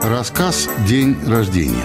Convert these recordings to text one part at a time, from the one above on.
Рассказ «День рождения».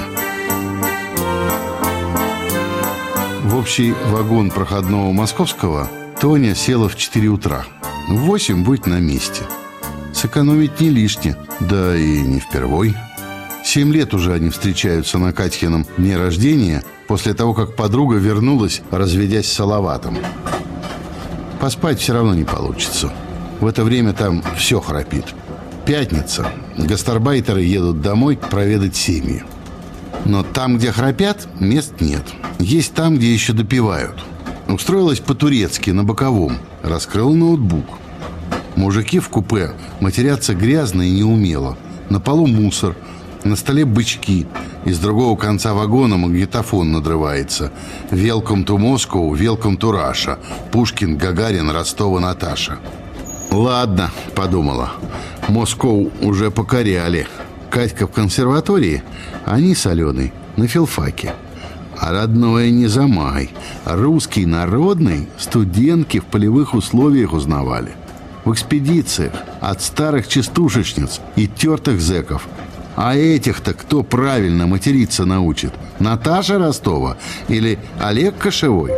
В общий вагон проходного московского Тоня села в 4 утра. В 8 будет на месте. Сэкономить не лишне, да и не впервой. 7 лет уже они встречаются на Катькином дне рождения, после того, как подруга вернулась, разведясь с Салаватом. Поспать все равно не получится. В это время там все храпит. Пятница. Гастарбайтеры едут домой проведать семьи. Но там, где храпят, мест нет. Есть там, где еще допивают. Устроилась по-турецки, на боковом. Раскрыл ноутбук. Мужики в купе матерятся грязно и неумело. На полу мусор, на столе бычки. Из другого конца вагона магнитофон надрывается. «Welcome to Moscow, welcome to Russia». Пушкин, Гагарин, Ростова, Наташа. «Ладно», — подумала, — «Москву уже покоряли. Катька в консерватории, они с Аленой на филфаке. А родное не замай. Русский народный студентки в полевых условиях узнавали. В экспедициях от старых частушечниц и тертых зэков. А этих-то кто правильно материться научит? Наташа Ростова или Олег Кошевой?»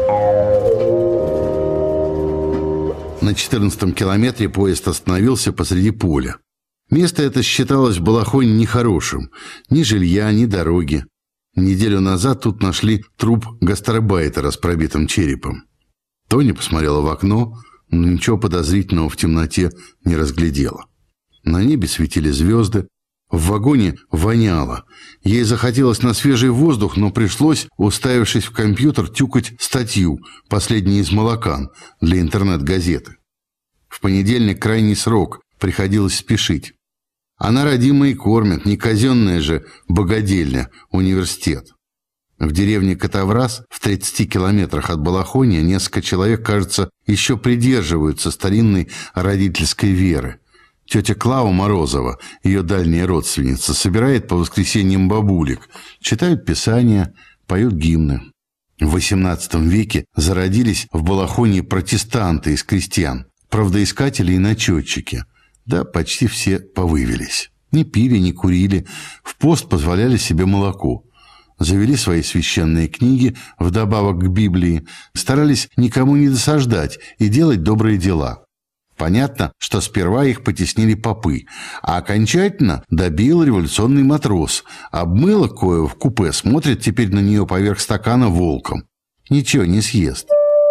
На 14-м километре поезд остановился посреди поля. Место это считалось в Балахоне нехорошим. Ни жилья, ни дороги. Неделю назад тут нашли труп гастарбайтера с пробитым черепом. Тоня посмотрела в окно, но ничего подозрительного в темноте не разглядела. На небе светили звезды. В вагоне воняло. Ей захотелось на свежий воздух, но пришлось, уставившись в компьютер, тюкать статью «Последний из Молокан» для интернет-газеты. В понедельник крайний срок, приходилось спешить. Она родимая и кормит, не казенная же богадельня, университет. В деревне Катаврас, в 30 километрах от Балахония, несколько человек, кажется, еще придерживаются старинной родительской веры. Тетя Клава Морозова, ее дальняя родственница, собирает по воскресеньям бабулек, читают писания, поют гимны. В XVIII веке зародились в Балахоне протестанты из крестьян, правдоискатели и начетчики. Да, почти все повывелись. Не пили, не курили, в пост позволяли себе молоко. Завели свои священные книги вдобавок к Библии, старались никому не досаждать и делать добрые дела. Понятно, что сперва их потеснили попы, а окончательно добил революционный матрос. Обмыло кое в купе, смотрит теперь на нее поверх стакана волком. Ничего не съест.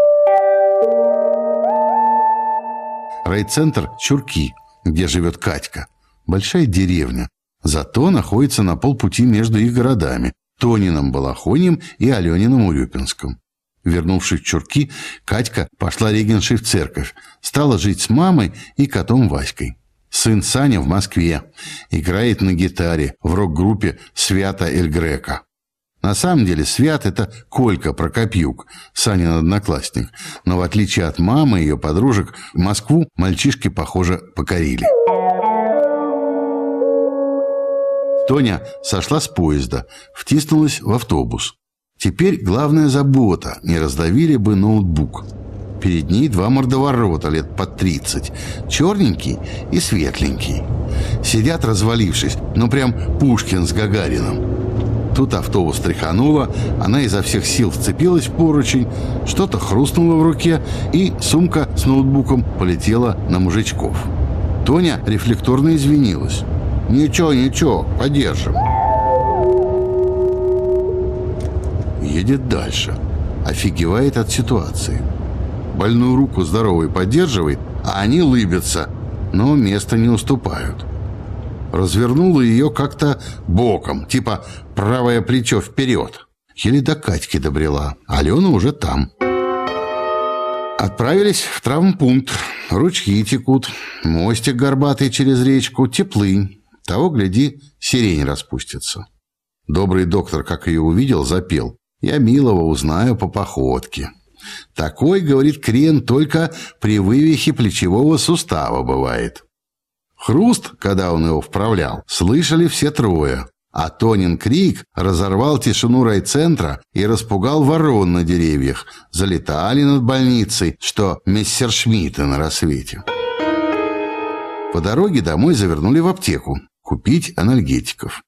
Райцентр Чурки, где живет Катька. Большая деревня. Зато находится на полпути между их городами – Тониным Балахонем и Алениным Урюпинском. Вернувшись в Чурки, Катька пошла регеншей в церковь, стала жить с мамой и котом Васькой. Сын Саня в Москве, играет на гитаре в рок-группе «Свято Эль Греко». На самом деле Свят – это Колька Прокопьюк, Санин одноклассник, но в отличие от мамы и ее подружек, Москву мальчишки, похоже, покорили. Тоня сошла с поезда, втиснулась в автобус. Теперь главная забота – не раздавили бы ноутбук. Перед ней 2 мордоворота лет под 30, черненький и светленький. Сидят развалившись, ну прям Пушкин с Гагарином. Тут автобус тряхануло, она изо всех сил вцепилась в поручень, что-то хрустнуло в руке, и сумка с ноутбуком полетела на мужичков. Тоня рефлекторно извинилась. «Ничего, подержим». Едет дальше. Офигевает от ситуации. Больную руку здоровой поддерживает, а они лыбятся, но места не уступают. Развернула ее как-то боком, типа правое плечо вперед. Еле до Катьки добрела. Алена уже там. Отправились в травмпункт. Ручьи текут, мостик горбатый через речку, теплынь. Того, гляди, сирень распустится. Добрый доктор, как ее увидел, запел. «Я милого узнаю по походке». Такой, говорит, крен только при вывихе плечевого сустава бывает. Хруст, когда он его вправлял, слышали все трое. А Тонин крик разорвал тишину райцентра и распугал ворон на деревьях. Залетали над больницей, что мессершмитты на рассвете. По дороге домой завернули в аптеку купить анальгетиков.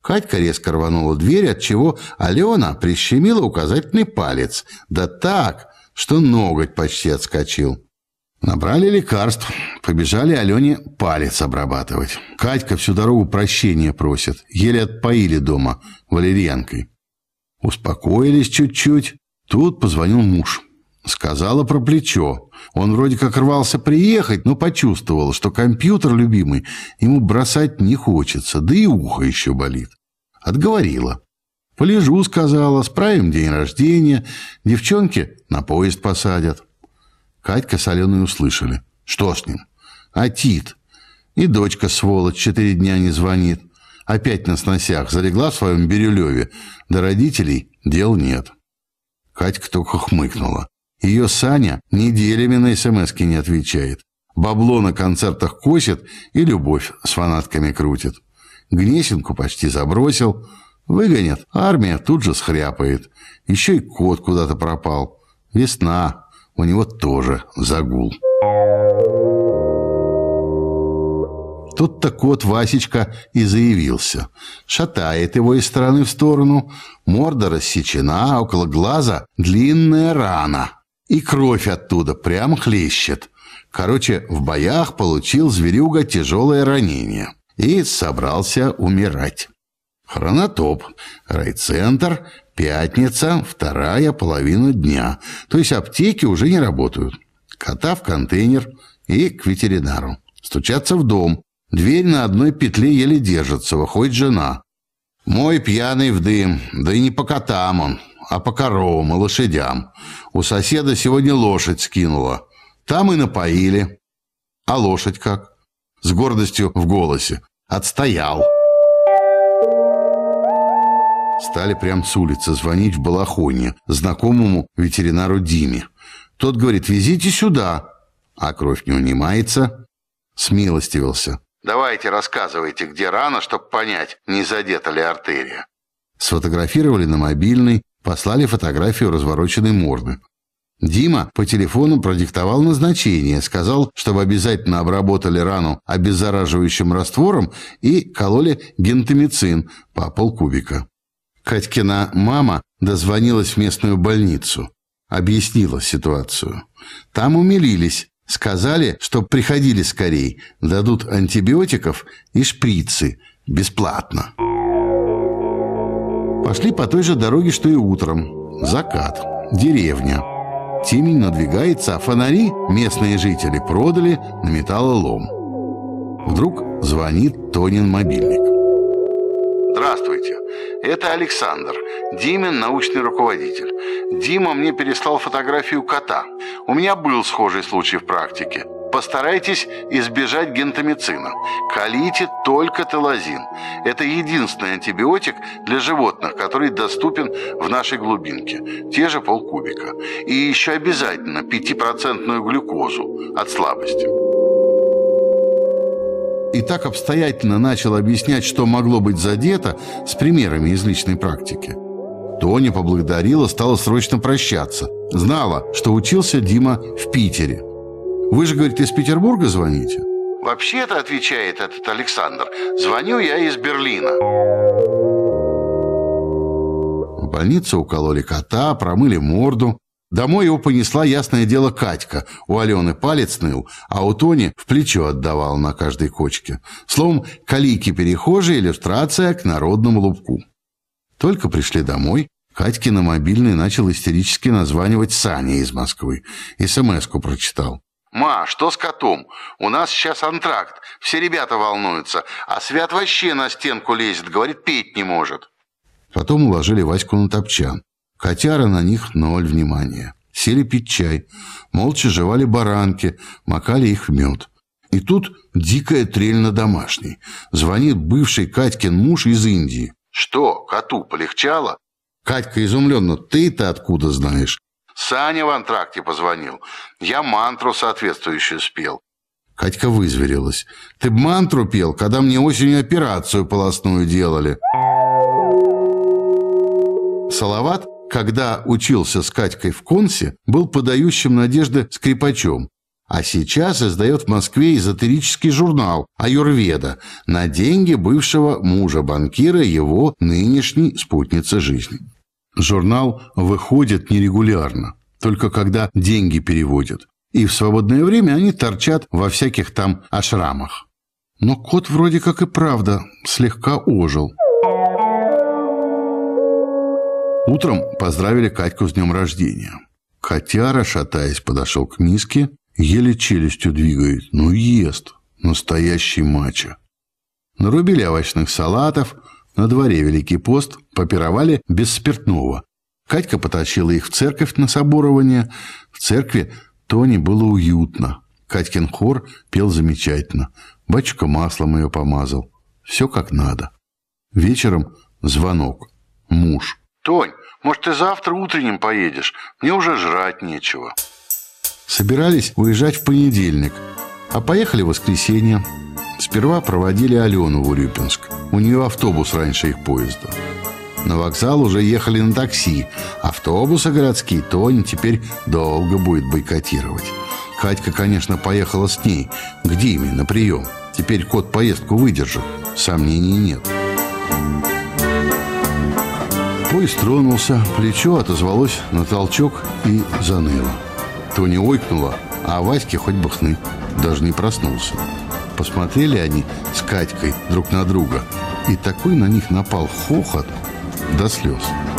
Катька резко рванула дверь, отчего Алена прищемила указательный палец. Да так, что ноготь почти отскочил. Набрали лекарств, побежали Алене палец обрабатывать. Катька всю дорогу прощения просит, еле отпоили дома валерьянкой. Успокоились чуть-чуть. Тут позвонил муж. Сказала про плечо. Он вроде как рвался приехать, но почувствовал, что компьютер любимый ему бросать не хочется, да и ухо еще болит. Отговорила. Полежу, сказала, справим день рождения, девчонки на поезд посадят. Катька с Аленой услышали. Что с ним? Отит. И дочка, сволочь, 4 дня не звонит. Опять на сносях, залегла в своем Бирюлеве. До родителей дел нет. Катька только хмыкнула. Ее Саня неделями на смски не отвечает. Бабло на концертах косит и любовь с фанатками крутит. Гнесинку почти забросил. Выгонят, армия тут же схряпает. Еще и кот куда-то пропал. Весна. У него тоже загул. Тут-то кот Васечка и заявился. Шатает его из стороны в сторону. Морда рассечена, а около глаза длинная рана. И кровь оттуда прям хлещет. Короче, в боях получил зверюга тяжелое ранение. И собрался умирать. Хронотоп. Райцентр. Пятница, 2 половина дня. То есть аптеки уже не работают. Кота в контейнер и к ветеринару. Стучаться в дом. Дверь на одной петле еле держится. Выходит жена. Мой пьяный в дым. Да и не по котам он, а по коровам и лошадям. У соседа сегодня лошадь скинула. Там и напоили. А лошадь как? С гордостью в голосе. Отстоял. Стали прямо с улицы звонить в Балахоне знакомому ветеринару Диме. Тот говорит, везите сюда. А кровь не унимается. Смилостивился. Давайте рассказывайте, где рана, чтобы понять, не задета ли артерия. Сфотографировали на мобильный, послали фотографию развороченной морды. Дима по телефону продиктовал назначение, сказал, чтобы обязательно обработали рану обеззараживающим раствором и кололи гентамицин по полкубика. Катькина мама дозвонилась в местную больницу, объяснила ситуацию. Там умилились, сказали, чтоб приходили скорей, дадут антибиотиков и шприцы бесплатно. Пошли по той же дороге, что и утром. Закат, деревня. Темень надвигается, а фонари местные жители продали на металлолом. Вдруг звонит Тонин мобильник. Здравствуйте, это Александр, Димин научный руководитель. Дима мне переслал фотографию кота. У меня был схожий случай в практике. Постарайтесь избежать гентамицина. Колите только телазин. Это единственный антибиотик для животных, который доступен в нашей глубинке. Те же полкубика. И еще обязательно 5% глюкозу от слабости. И так обстоятельно начал объяснять, что могло быть задето, с примерами из личной практики. Тоня поблагодарила, стала срочно прощаться. Знала, что учился Дима в Питере. Вы же, говорит, из Петербурга звоните? Вообще-то, отвечает этот Александр, звоню я из Берлина. В больнице укололи кота, промыли морду. Домой его понесла, ясное дело, Катька. У Алены палец ныл, а у Тони в плечо отдавал на каждой кочке. Словом, калики-перехожие, иллюстрация к народному лубку. Только пришли домой, Катьке на мобильный начал истерически названивать Саня из Москвы. СМС-ку прочитал. «Ма, что с котом? У нас сейчас антракт, все ребята волнуются, а Свят вообще на стенку лезет, говорит, петь не может». Потом уложили Ваську на топчан. Котяра на них 0 внимания. Сели пить чай. Молча жевали баранки, макали их в мед. И тут дикая трель на домашней. Звонит бывший Катькин муж из Индии. «Что, коту полегчало?» Катька изумленно. «Ты-то откуда знаешь?» «Саня в антракте позвонил. Я мантру соответствующую спел». Катька вызверилась. «Ты б мантру пел, когда мне осенью операцию полостную делали». Салават, когда учился с Катькой в Консе, был подающим надежды скрипачом. А сейчас издает в Москве эзотерический журнал «Аюрведа» на деньги бывшего мужа банкира, его нынешней спутницы жизни. Журнал выходит нерегулярно, только когда деньги переводят. И в свободное время они торчат во всяких там ашрамах. Но кот вроде как и правда слегка ожил. Утром поздравили Катьку с днем рождения. Котяра, шатаясь, подошел к миске, еле челюстью двигает, но ест. Настоящий мачо. Нарубили овощных салатов, на дворе Великий пост, попировали без спиртного. Катька потащила их в церковь на соборование. В церкви Тоне было уютно. Катькин хор пел замечательно. Батюшка маслом ее помазал. Все как надо. Вечером звонок. Муж. «Тонь, может, ты завтра утренним поедешь? Мне уже жрать нечего». Собирались уезжать в понедельник, а поехали в воскресенье. Сперва проводили Алену в Урюпинск. У нее автобус раньше их поезда. На вокзал уже ехали на такси. Автобусы городские Тоня теперь долго будет бойкотировать. Катька, конечно, поехала с ней к Диме на прием. Теперь кот поездку выдержит. Сомнений нет. Поезд тронулся, плечо отозвалось на толчок и заныло. Тоня ойкнула, а Ваське хоть бы хны. Даже не проснулся. Посмотрели они с Катькой друг на друга, и такой на них напал хохот до слез.